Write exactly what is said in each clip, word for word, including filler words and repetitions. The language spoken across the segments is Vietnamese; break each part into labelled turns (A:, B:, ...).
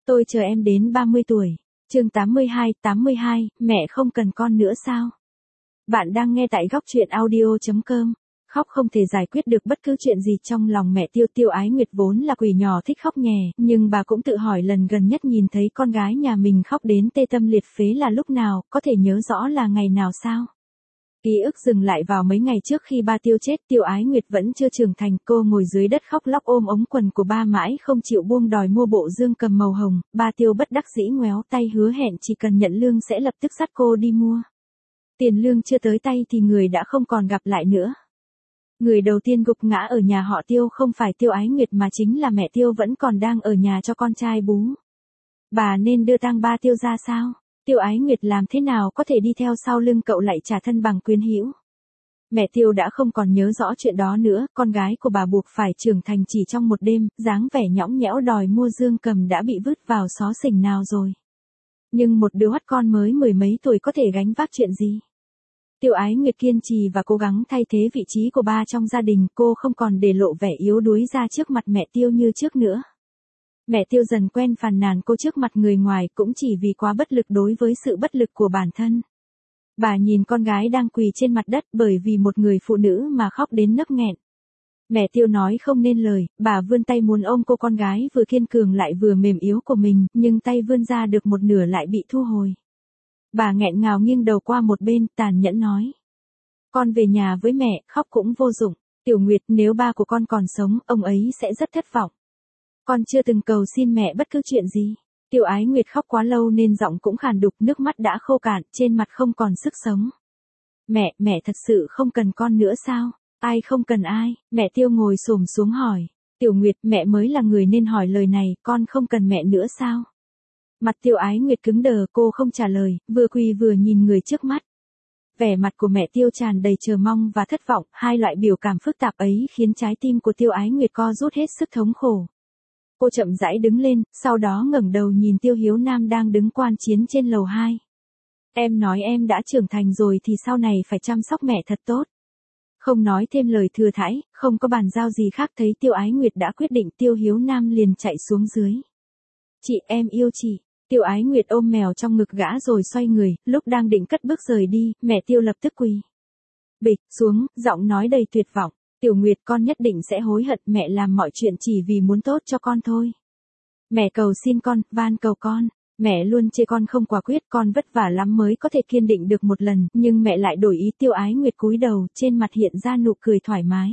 A: Tôi chờ em đến ba mươi tuổi. Chương tám mươi hai, tám mươi hai, mẹ không cần con nữa sao? Bạn đang nghe tại góc truyện audio chấm com. Khóc không thể giải quyết được bất cứ chuyện gì trong lòng mẹ Tiêu. Tiêu Ái Nguyệt vốn là quỷ nhỏ thích khóc nhè, nhưng bà cũng tự hỏi lần gần nhất nhìn thấy con gái nhà mình khóc đến tê tâm liệt phế là lúc nào, có thể nhớ rõ là ngày nào sao? Ký ức dừng lại vào mấy ngày trước khi ba Tiêu chết. Tiêu Ái Nguyệt vẫn chưa trưởng thành, cô ngồi dưới đất khóc lóc ôm ống quần của ba mãi không chịu buông, đòi mua bộ dương cầm màu hồng. Ba Tiêu bất đắc dĩ ngoéo tay hứa hẹn chỉ cần nhận lương sẽ lập tức dắt cô đi mua. Tiền lương chưa tới tay thì người đã không còn gặp lại nữa. Người đầu tiên gục ngã ở nhà họ Tiêu không phải Tiêu Ái Nguyệt mà chính là mẹ Tiêu, vẫn còn đang ở nhà cho con trai bú. Bà nên đưa tang ba Tiêu ra sao? Tiêu Ái Nguyệt làm thế nào có thể đi theo sau lưng cậu lại trả thân bằng quyến hữu? Mẹ Tiêu đã không còn nhớ rõ chuyện đó nữa, con gái của bà buộc phải trưởng thành chỉ trong một đêm, dáng vẻ nhõng nhẽo đòi mua dương cầm đã bị vứt vào xó xỉnh nào rồi. Nhưng một đứa hoắt con mới mười mấy tuổi có thể gánh vác chuyện gì? Tiêu Ái Nguyệt kiên trì và cố gắng thay thế vị trí của ba trong gia đình, cô không còn để lộ vẻ yếu đuối ra trước mặt mẹ Tiêu như trước nữa. Mẹ Tiêu dần quen phàn nàn cô trước mặt người ngoài cũng chỉ vì quá bất lực đối với sự bất lực của bản thân. Bà nhìn con gái đang quỳ trên mặt đất bởi vì một người phụ nữ mà khóc đến nấc nghẹn. Mẹ Tiêu nói không nên lời, bà vươn tay muốn ôm cô con gái vừa kiên cường lại vừa mềm yếu của mình, nhưng tay vươn ra được một nửa lại bị thu hồi. Bà nghẹn ngào nghiêng đầu qua một bên, tàn nhẫn nói. Con về nhà với mẹ, khóc cũng vô dụng. Tiểu Nguyệt, nếu ba của con còn sống, ông ấy sẽ rất thất vọng. Con chưa từng cầu xin mẹ bất cứ chuyện gì. Tiêu Ái Nguyệt khóc quá lâu nên giọng cũng khàn đục, nước mắt đã khô cạn, trên mặt không còn sức sống. Mẹ, mẹ thật sự không cần con nữa sao? Ai không cần ai? Mẹ Tiêu ngồi xổm xuống hỏi. Tiểu Nguyệt, mẹ mới là người nên hỏi lời này, con không cần mẹ nữa sao? Mặt Tiêu Ái Nguyệt cứng đờ, cô không trả lời, vừa quỳ vừa nhìn người trước mắt. Vẻ mặt của mẹ Tiêu tràn đầy chờ mong và thất vọng, hai loại biểu cảm phức tạp ấy khiến trái tim của Tiêu Ái Nguyệt co rút hết sức thống khổ. Cô chậm rãi đứng lên, sau đó ngẩng đầu nhìn Tiêu Hiếu Nam đang đứng quan chiến trên lầu hai. Em nói em đã trưởng thành rồi thì sau này phải chăm sóc mẹ thật tốt. Không nói thêm lời thừa thãi, không có bàn giao gì khác, thấy Tiêu Ái Nguyệt đã quyết định, Tiêu Hiếu Nam liền chạy xuống dưới. Chị, em yêu chị. Tiêu Ái Nguyệt ôm mèo trong ngực gã rồi xoay người, lúc đang định cất bước rời đi, mẹ Tiêu lập tức quỳ bịch xuống, giọng nói đầy tuyệt vọng. Tiểu Nguyệt, con nhất định sẽ hối hận, mẹ làm mọi chuyện chỉ vì muốn tốt cho con thôi. Mẹ cầu xin con, van cầu con. Mẹ luôn chê con không quả quyết, con vất vả lắm mới có thể kiên định được một lần, nhưng mẹ lại đổi ý. Tiêu Ái Nguyệt cúi đầu, trên mặt hiện ra nụ cười thoải mái.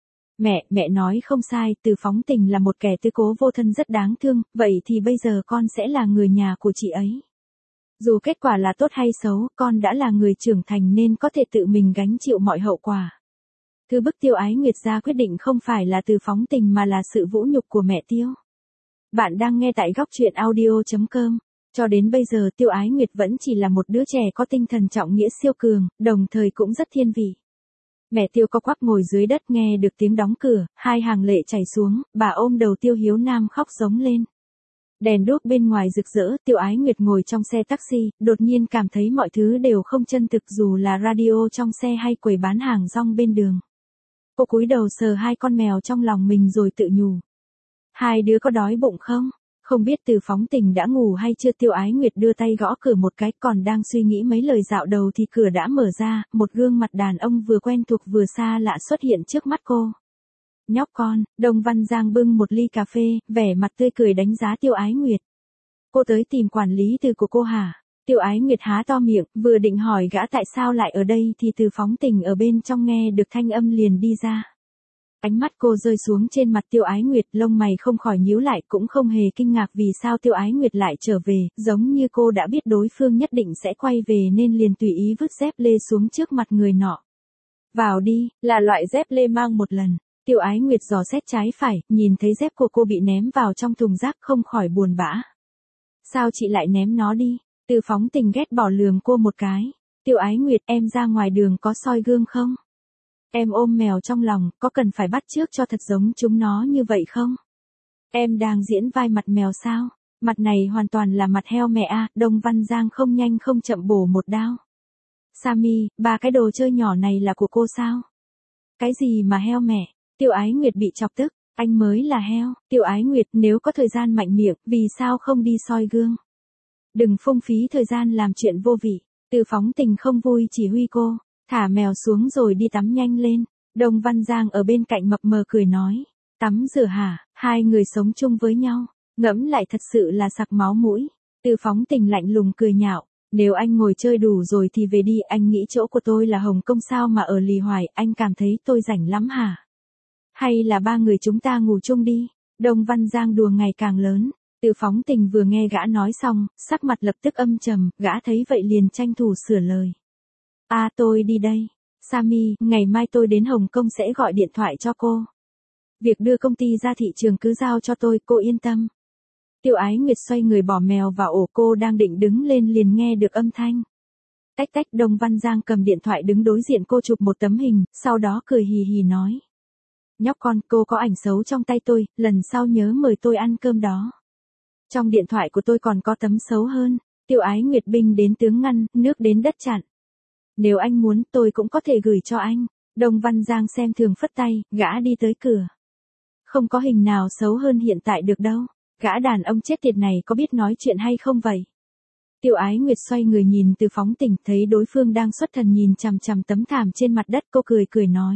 A: Mẹ, mẹ nói không sai, Từ Phóng Tình là một kẻ tư cố vô thân rất đáng thương, vậy thì bây giờ con sẽ là người nhà của chị ấy. Dù kết quả là tốt hay xấu, con đã là người trưởng thành nên có thể tự mình gánh chịu mọi hậu quả. Thứ bức Tiêu Ái Nguyệt ra quyết định không phải là Từ Phóng Tình mà là sự vũ nhục của mẹ Tiêu. Bạn đang nghe tại góc truyện audio chấm com. Cho đến bây giờ Tiêu Ái Nguyệt vẫn chỉ là một đứa trẻ có tinh thần trọng nghĩa siêu cường, đồng thời cũng rất thiên vị. Mẹ Tiêu co quắp ngồi dưới đất nghe được tiếng đóng cửa, hai hàng lệ chảy xuống, bà ôm đầu Tiêu Hiếu Nam khóc giống lên. Đèn đuốc bên ngoài rực rỡ, Tiêu Ái Nguyệt ngồi trong xe taxi, đột nhiên cảm thấy mọi thứ đều không chân thực, dù là radio trong xe hay quầy bán hàng rong bên đường. Cô cúi đầu sờ hai con mèo trong lòng mình rồi tự nhủ. Hai đứa có đói bụng không? Không biết Từ Phóng Tình đã ngủ hay chưa. Tiêu Ái Nguyệt đưa tay gõ cửa một cái, còn đang suy nghĩ mấy lời dạo đầu thì cửa đã mở ra, một gương mặt đàn ông vừa quen thuộc vừa xa lạ xuất hiện trước mắt cô. Nhóc con, Đông Văn Giang bưng một ly cà phê, vẻ mặt tươi cười đánh giá Tiêu Ái Nguyệt. Cô tới tìm quản lý Từ của cô hả? Tiêu Ái Nguyệt há to miệng, vừa định hỏi gã tại sao lại ở đây thì Từ Phóng Tình ở bên trong nghe được thanh âm liền đi ra. Ánh mắt cô rơi xuống trên mặt Tiêu Ái Nguyệt, lông mày không khỏi nhíu lại, cũng không hề kinh ngạc vì sao Tiêu Ái Nguyệt lại trở về, giống như cô đã biết đối phương nhất định sẽ quay về nên liền tùy ý vứt dép lê xuống trước mặt người nọ. Vào đi, là loại dép lê mang một lần. Tiêu Ái Nguyệt dò xét trái phải, nhìn thấy dép của cô bị ném vào trong thùng rác không khỏi buồn bã. Sao chị lại ném nó đi? Từ Phóng Tình ghét bỏ lườm cô một cái. Tiêu Ái Nguyệt, em ra ngoài đường có soi gương không? Em ôm mèo trong lòng, có cần phải bắt chước cho thật giống chúng nó như vậy không? Em đang diễn vai mặt mèo sao? Mặt này hoàn toàn là mặt heo mẹ a. Đông Văn Giang không nhanh không chậm bổ một đao. Sammy, ba cái đồ chơi nhỏ này là của cô sao? Cái gì mà heo mẹ? Tiêu Ái Nguyệt bị chọc tức. Anh mới là heo. Tiêu Ái Nguyệt, nếu có thời gian mạnh miệng, vì sao không đi soi gương? Đừng phung phí thời gian làm chuyện vô vị. Từ Phóng Tình không vui chỉ huy cô, thả mèo xuống rồi đi tắm nhanh lên. Đông Văn Giang ở bên cạnh mập mờ cười nói, tắm rửa hả, hai người sống chung với nhau, ngẫm lại thật sự là sặc máu mũi. Từ Phóng Tình lạnh lùng cười nhạo, nếu anh ngồi chơi đủ rồi thì về đi, anh nghĩ chỗ của tôi là Hồng Kông sao mà ở lì hoài, anh cảm thấy tôi rảnh lắm hả? Hay là ba người chúng ta ngủ chung đi? Đông Văn Giang đùa ngày càng lớn. Từ Phóng Tình vừa nghe gã nói xong, sắc mặt lập tức âm trầm, gã thấy vậy liền tranh thủ sửa lời. À tôi đi đây. Sammy, ngày mai tôi đến Hồng Kông sẽ gọi điện thoại cho cô. Việc đưa công ty ra thị trường cứ giao cho tôi, cô yên tâm. Tiêu Ái Nguyệt xoay người bỏ mèo vào ổ, cô đang định đứng lên liền nghe được âm thanh. Tách tách. Đông Văn Giang cầm điện thoại đứng đối diện cô chụp một tấm hình, sau đó cười hì hì nói. Nhóc con, cô có ảnh xấu trong tay tôi, lần sau nhớ mời tôi ăn cơm đó. Trong điện thoại của tôi còn có tấm xấu hơn. Tiêu Ái Nguyệt binh đến tướng ngăn, nước đến đất chặn. Nếu anh muốn tôi cũng có thể gửi cho anh. Đông Văn Giang xem thường phất tay, gã đi tới cửa. Không có hình nào xấu hơn hiện tại được đâu. Gã đàn ông chết tiệt này có biết nói chuyện hay không vậy? Tiêu Ái Nguyệt xoay người nhìn Từ Phóng Tình, thấy đối phương đang xuất thần nhìn chằm chằm tấm thảm trên mặt đất, cô cười cười nói.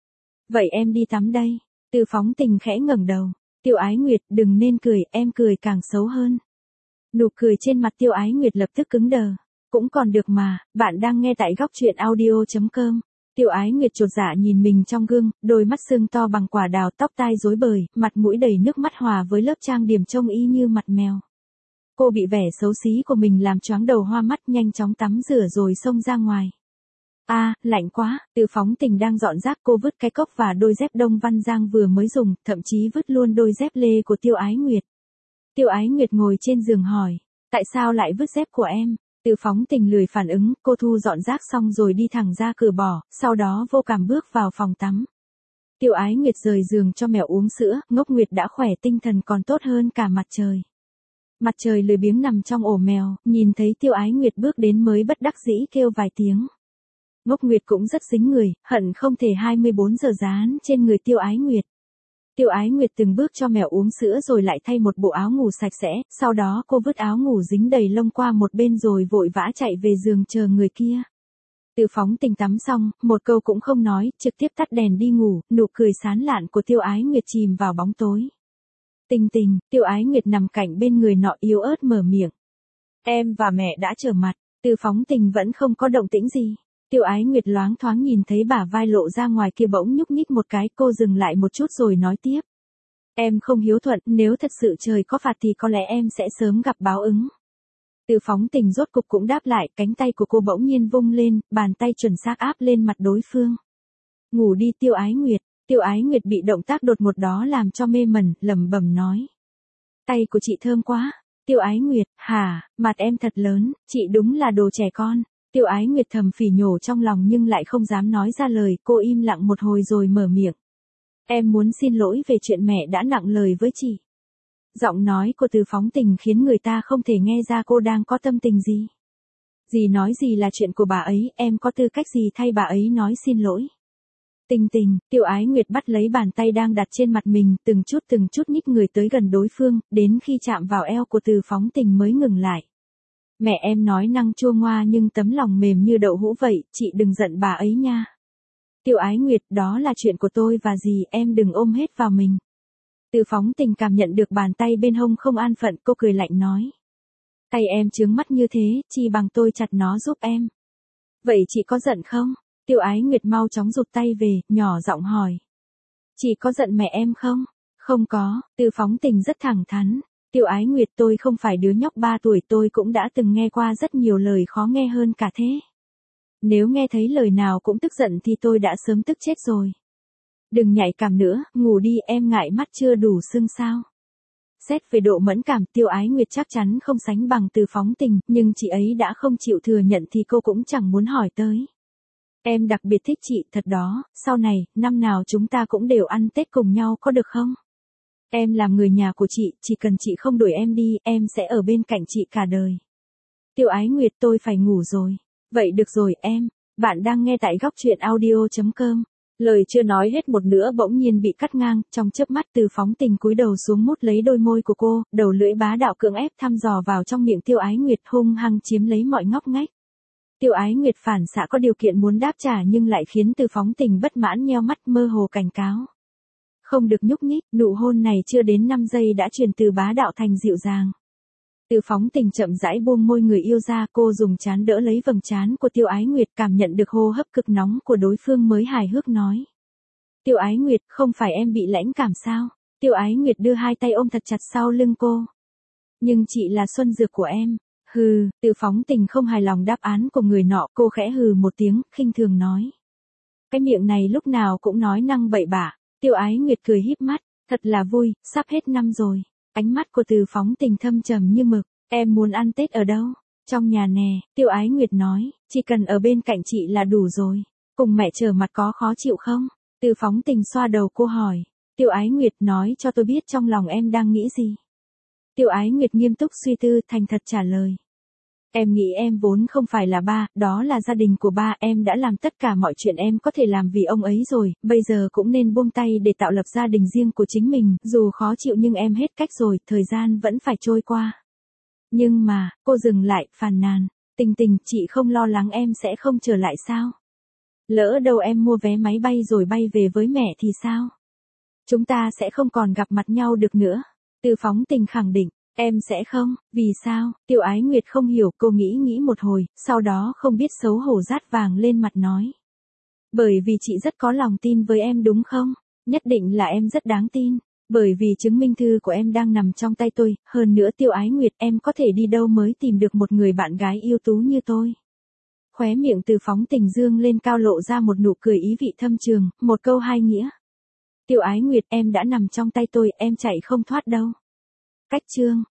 A: Vậy em đi tắm đây. Từ Phóng Tình khẽ ngẩng đầu. Tiêu Ái Nguyệt, đừng nên cười, em cười càng xấu hơn. Nụ cười trên mặt Tiêu Ái Nguyệt lập tức cứng đờ. Cũng còn được mà, bạn đang nghe tại góc truyện audio chấm com. Tiêu Ái Nguyệt chột dạ nhìn mình trong gương, đôi mắt sưng to bằng quả đào, tóc tai rối bời, mặt mũi đầy nước mắt hòa với lớp trang điểm trông y như mặt mèo. Cô bị vẻ xấu xí của mình làm choáng đầu hoa mắt, nhanh chóng tắm rửa rồi xông ra ngoài. A, à, lạnh quá. Từ Phóng Tình đang dọn rác, cô vứt cái cốc và đôi dép Đông Văn Giang vừa mới dùng, thậm chí vứt luôn đôi dép lê của Tiêu Ái Nguyệt. Tiêu Ái Nguyệt ngồi trên giường hỏi, tại sao lại vứt dép của em? Từ Phóng Tình lười phản ứng, cô thu dọn rác xong rồi đi thẳng ra cửa bỏ, sau đó vô cảm bước vào phòng tắm. Tiêu Ái Nguyệt rời giường cho mèo uống sữa, Ngốc Nguyệt đã khỏe, tinh thần còn tốt hơn cả Mặt Trời. Mặt Trời lười biếng nằm trong ổ mèo, nhìn thấy Tiêu Ái Nguyệt bước đến mới bất đắc dĩ kêu vài tiếng. Ngốc Nguyệt cũng rất dính người, hận không thể hai mươi bốn giờ dán trên người Tiêu Ái Nguyệt. Tiêu Ái Nguyệt từng bước cho mèo uống sữa rồi lại thay một bộ áo ngủ sạch sẽ, sau đó cô vứt áo ngủ dính đầy lông qua một bên rồi vội vã chạy về giường chờ người kia. Từ Phóng Tình tắm xong, một câu cũng không nói, trực tiếp tắt đèn đi ngủ, nụ cười sán lạn của Tiêu Ái Nguyệt chìm vào bóng tối. Tình Tình, Tiêu Ái Nguyệt nằm cạnh bên người nọ yếu ớt mở miệng. Em và mẹ đã trở mặt. Từ Phóng Tình vẫn không có động tĩnh gì. Tiêu Ái Nguyệt loáng thoáng nhìn thấy bả vai lộ ra ngoài kia bỗng nhúc nhích một cái, cô dừng lại một chút rồi nói tiếp. Em không hiếu thuận, nếu thật sự trời có phạt thì có lẽ em sẽ sớm gặp báo ứng. Từ Phóng Tình rốt cục cũng đáp lại, cánh tay của cô bỗng nhiên vung lên, bàn tay chuẩn xác áp lên mặt đối phương. Ngủ đi Tiêu Ái Nguyệt. Tiêu Ái Nguyệt bị động tác đột ngột đó làm cho mê mẩn, lẩm bẩm nói. Tay của chị thơm quá. Tiêu Ái Nguyệt, hả, mặt em thật lớn, chị đúng là đồ trẻ con. Tiêu Ái Nguyệt thầm phỉ nhổ trong lòng nhưng lại không dám nói ra lời, cô im lặng một hồi rồi mở miệng. Em muốn xin lỗi về chuyện mẹ đã nặng lời với chị. Giọng nói của Từ Phóng Tình khiến người ta không thể nghe ra cô đang có tâm tình gì. Gì nói gì là chuyện của bà ấy, em có tư cách gì thay bà ấy nói xin lỗi. Tình Tình, Tiêu Ái Nguyệt bắt lấy bàn tay đang đặt trên mặt mình, từng chút từng chút nhích người tới gần đối phương, đến khi chạm vào eo của Từ Phóng Tình mới ngừng lại. Mẹ em nói năng chua ngoa nhưng tấm lòng mềm như đậu hũ vậy, chị đừng giận bà ấy nha. Tiêu Ái Nguyệt, đó là chuyện của tôi và dì, em đừng ôm hết vào mình. Từ Phóng Tình cảm nhận được bàn tay bên hông không an phận, cô cười lạnh nói. Tay em chướng mắt như thế, chi bằng tôi chặt nó giúp em. Vậy chị có giận không? Tiêu Ái Nguyệt mau chóng rụt tay về, nhỏ giọng hỏi. Chị có giận mẹ em không? Không có. Từ Phóng Tình rất thẳng thắn. Tiêu Ái Nguyệt, tôi không phải đứa nhóc ba tuổi, tôi cũng đã từng nghe qua rất nhiều lời khó nghe hơn cả thế. Nếu nghe thấy lời nào cũng tức giận thì tôi đã sớm tức chết rồi. Đừng nhạy cảm nữa, ngủ đi, em ngại mắt chưa đủ sưng sao. Xét về độ mẫn cảm, Tiêu Ái Nguyệt chắc chắn không sánh bằng Từ Phóng Tình, nhưng chị ấy đã không chịu thừa nhận thì cô cũng chẳng muốn hỏi tới. Em đặc biệt thích chị, thật đó, sau này, năm nào chúng ta cũng đều ăn Tết cùng nhau có được không? Em làm người nhà của chị, chỉ cần chị không đuổi em đi, em sẽ ở bên cạnh chị cả đời. Tiêu Ái Nguyệt, tôi phải ngủ rồi. Vậy được rồi em, bạn đang nghe tại góc truyện audio chấm com. Lời chưa nói hết một nữa bỗng nhiên bị cắt ngang, trong chớp mắt Từ Phóng Tình cúi đầu xuống mút lấy đôi môi của cô, đầu lưỡi bá đạo cưỡng ép thăm dò vào trong miệng Tiêu Ái Nguyệt, hung hăng chiếm lấy mọi ngóc ngách. Tiêu Ái Nguyệt phản xạ có điều kiện muốn đáp trả nhưng lại khiến Từ Phóng Tình bất mãn nheo mắt mơ hồ cảnh cáo. Không được nhúc nhích, nụ hôn này chưa đến năm giây đã chuyển từ bá đạo thành dịu dàng. Từ Phóng Tình chậm rãi buông môi người yêu ra, cô dùng trán đỡ lấy vầng trán của Tiêu Ái Nguyệt, cảm nhận được hô hấp cực nóng của đối phương mới hài hước nói. Tiêu Ái Nguyệt, không phải em bị lãnh cảm sao? Tiêu Ái Nguyệt đưa hai tay ôm thật chặt sau lưng cô. Nhưng chị là xuân dược của em. Hừ, Từ Phóng Tình không hài lòng đáp án của người nọ, cô khẽ hừ một tiếng, khinh thường nói. Cái miệng này lúc nào cũng nói năng bậy bạ. Tiêu Ái Nguyệt cười híp mắt, thật là vui, sắp hết năm rồi. Ánh mắt của Từ Phóng Tình thâm trầm như mực, em muốn ăn Tết ở đâu? Trong nhà nè, Tiêu Ái Nguyệt nói, chỉ cần ở bên cạnh chị là đủ rồi. Cùng mẹ trở mặt có khó chịu không? Từ Phóng Tình xoa đầu cô hỏi. Tiêu Ái Nguyệt nói cho tôi biết trong lòng em đang nghĩ gì. Tiêu Ái Nguyệt nghiêm túc suy tư, thành thật trả lời. Em nghĩ em vốn không phải là ba, đó là gia đình của ba, em đã làm tất cả mọi chuyện em có thể làm vì ông ấy rồi, bây giờ cũng nên buông tay để tạo lập gia đình riêng của chính mình, dù khó chịu nhưng em hết cách rồi, thời gian vẫn phải trôi qua. Nhưng mà, cô dừng lại, phàn nàn, Tình Tình, chị không lo lắng em sẽ không trở lại sao? Lỡ đâu em mua vé máy bay rồi bay về với mẹ thì sao? Chúng ta sẽ không còn gặp mặt nhau được nữa. Từ Phóng Tình khẳng định. Em sẽ không, vì sao? Tiêu Ái Nguyệt không hiểu, cô nghĩ nghĩ một hồi, sau đó không biết xấu hổ rát vàng lên mặt nói. Bởi vì chị rất có lòng tin với em đúng không? Nhất định là em rất đáng tin. Bởi vì chứng minh thư của em đang nằm trong tay tôi, hơn nữa Tiêu Ái Nguyệt, em có thể đi đâu mới tìm được một người bạn gái ưu tú như tôi. Khóe miệng Từ Phóng Tình dương lên cao, lộ ra một nụ cười ý vị thâm trường, một câu hai nghĩa. Tiêu Ái Nguyệt, em đã nằm trong tay tôi, em chạy không thoát đâu. Cách chương